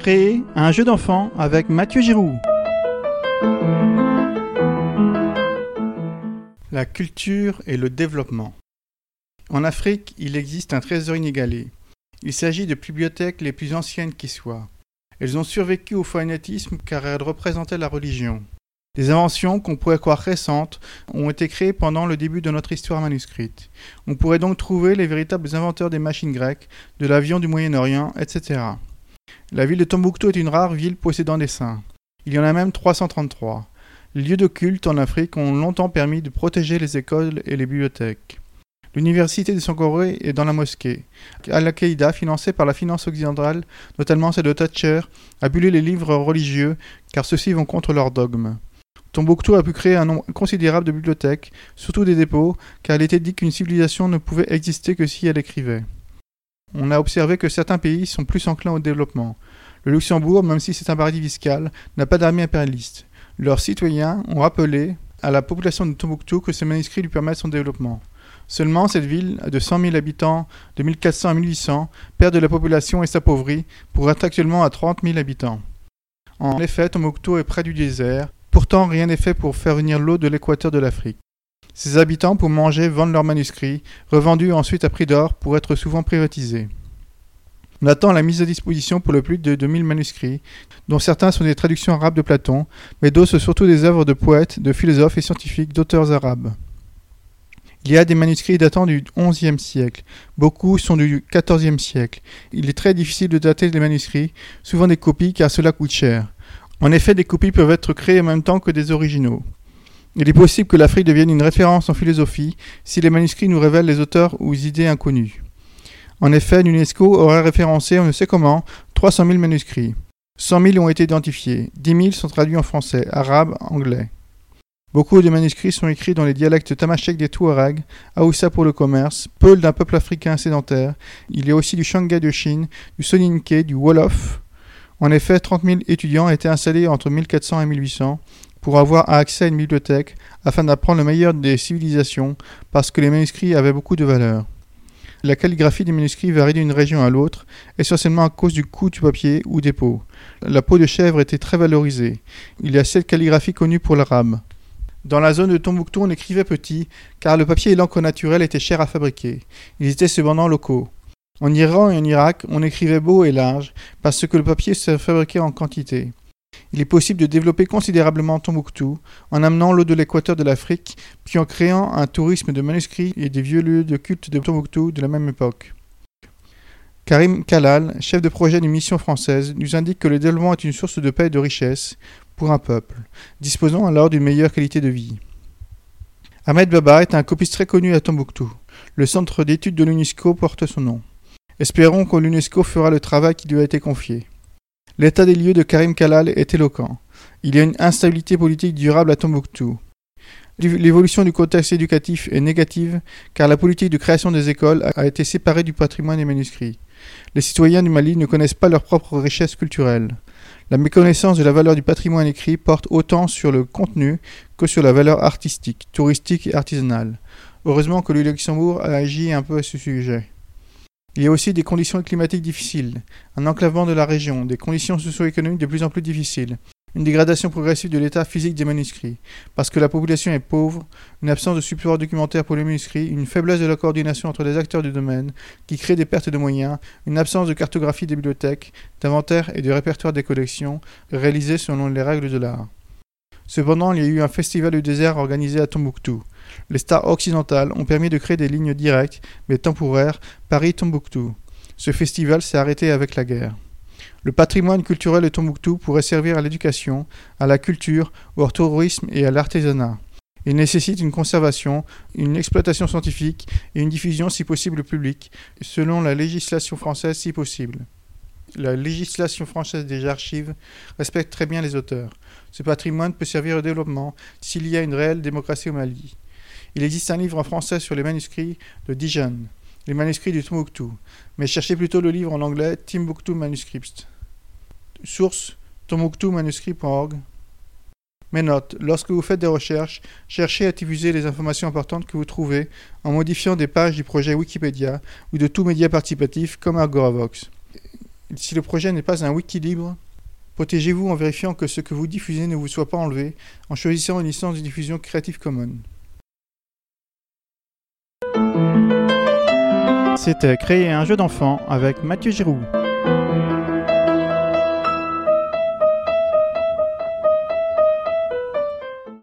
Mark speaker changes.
Speaker 1: créer un jeu d'enfant avec Mathieu Giroux. La culture et le développement. En Afrique, il existe un trésor inégalé. Il s'agit de bibliothèques les plus anciennes qui soient. Elles ont survécu au fanatisme car elles représentaient la religion. Des inventions qu'on pourrait croire récentes ont été créées pendant le début de notre histoire manuscrite. On pourrait donc trouver les véritables inventeurs des machines grecques, de l'avion du Moyen-Orient, etc. La ville de Tombouctou est une rare ville possédant des saints. Il y en a même 333. Les lieux de culte en Afrique ont longtemps permis de protéger les écoles et les bibliothèques. L'université de Sankoré est dans la mosquée. Al-Qaïda, financée par la finance occidentale, notamment celle de Thatcher, a bullé les livres religieux car ceux-ci vont contre leurs dogmes. Tombouctou a pu créer un nombre considérable de bibliothèques, surtout des dépôts, car il était dit qu'une civilisation ne pouvait exister que si elle écrivait. On a observé que certains pays sont plus enclins au développement. Le Luxembourg, même si c'est un paradis fiscal, n'a pas d'armée impérialiste. Leurs citoyens ont rappelé à la population de Tombouctou que ces manuscrits lui permettent son développement. Seulement, cette ville de 100 000 habitants de 1400 à 1800 perd de la population et s'appauvrit pour être actuellement à 30 000 habitants. En effet, Tombouctou est près du désert. Pourtant, rien n'est fait pour faire venir l'eau de l'équateur de l'Afrique. Ses habitants, pour manger, vendent leurs manuscrits, revendus ensuite à prix d'or pour être souvent privatisés. On attend la mise à disposition pour le plus de 2000 manuscrits, dont certains sont des traductions arabes de Platon, mais d'autres sont surtout des œuvres de poètes, de philosophes et scientifiques, d'auteurs arabes. Il y a des manuscrits datant du XIe siècle. Beaucoup sont du XIVe siècle. Il est très difficile de dater les manuscrits, souvent des copies car cela coûte cher. En effet, des copies peuvent être créées en même temps que des originaux. Il est possible que l'Afrique devienne une référence en philosophie si les manuscrits nous révèlent les auteurs ou idées inconnues. En effet, l'UNESCO aurait référencé, on ne sait comment, 300 000 manuscrits. 100 000 ont été identifiés, 10 000 sont traduits en français, arabe, anglais. Beaucoup de manuscrits sont écrits dans les dialectes tamashek des Touaregs, Haoussa pour le commerce, Peul d'un peuple africain sédentaire. Il y a aussi du Shangai de Chine, du Soninké, du Wolof. En effet, 30 000 étudiants étaient installés entre 1400 et 1800 pour avoir accès à une bibliothèque afin d'apprendre le meilleur des civilisations parce que les manuscrits avaient beaucoup de valeur. La calligraphie des manuscrits varie d'une région à l'autre, essentiellement à cause du coût du papier ou des peaux. La peau de chèvre était très valorisée. Il y a 7 calligraphies connues pour l'arabe. Dans la zone de Tombouctou, on écrivait petit, car le papier et l'encre naturelle étaient chers à fabriquer. Ils étaient cependant locaux. En Iran et en Irak, on écrivait beau et large, parce que le papier se fabriquait en quantité. Il est possible de développer considérablement Tombouctou, en amenant l'eau de l'équateur de l'Afrique, puis en créant un tourisme de manuscrits et des vieux lieux de culte de Tombouctou de la même époque. Karim Kalal, chef de projet d'une mission française, nous indique que le développement est une source de paix et de richesse pour un peuple, disposant alors d'une meilleure qualité de vie. Ahmed Baba est un copiste très connu à Tombouctou. Le centre d'études de l'UNESCO porte son nom. Espérons que l'UNESCO fera le travail qui lui a été confié. L'état des lieux de Karim Kalal est éloquent. Il y a une instabilité politique durable à Tombouctou. L'évolution du contexte éducatif est négative car la politique de création des écoles a été séparée du patrimoine des manuscrits. Les citoyens du Mali ne connaissent pas leur propre richesse culturelle. La méconnaissance de la valeur du patrimoine écrit porte autant sur le contenu que sur la valeur artistique, touristique et artisanale. Heureusement que le Luxembourg a agi un peu à ce sujet. Il y a aussi des conditions climatiques difficiles, un enclavement de la région, des conditions socio-économiques de plus en plus difficiles, une dégradation progressive de l'état physique des manuscrits, parce que la population est pauvre, une absence de support documentaire pour les manuscrits, une faiblesse de la coordination entre les acteurs du domaine, qui crée des pertes de moyens, une absence de cartographie des bibliothèques, d'inventaire et de répertoire des collections, réalisées selon les règles de l'art. Cependant, il y a eu un festival du désert organisé à Tombouctou. Les stars occidentales ont permis de créer des lignes directes, mais temporaires, Paris-Tombouctou. Ce festival s'est arrêté avec la guerre. Le patrimoine culturel de Tombouctou pourrait servir à l'éducation, à la culture, au tourisme et à l'artisanat. Il nécessite une conservation, une exploitation scientifique et une diffusion si possible publique, selon la législation française si possible. La législation française des archives respecte très bien les auteurs. Ce patrimoine peut servir au développement s'il y a une réelle démocratie au Mali. Il existe un livre en français sur les manuscrits de Dijon, les manuscrits du Tombouctou, mais cherchez plutôt le livre en anglais Timbuktu Manuscripts. Source tombouctoumanuscrits.org. Mes notes. Lorsque vous faites des recherches, cherchez à diffuser les informations importantes que vous trouvez en modifiant des pages du projet Wikipédia ou de tout média participatif comme Agoravox. Si le projet n'est pas un wiki libre, protégez-vous en vérifiant que ce que vous diffusez ne vous soit pas enlevé en choisissant une licence de diffusion Creative Commons. C'était Créer un jeu d'enfant avec Mathieu Giroux.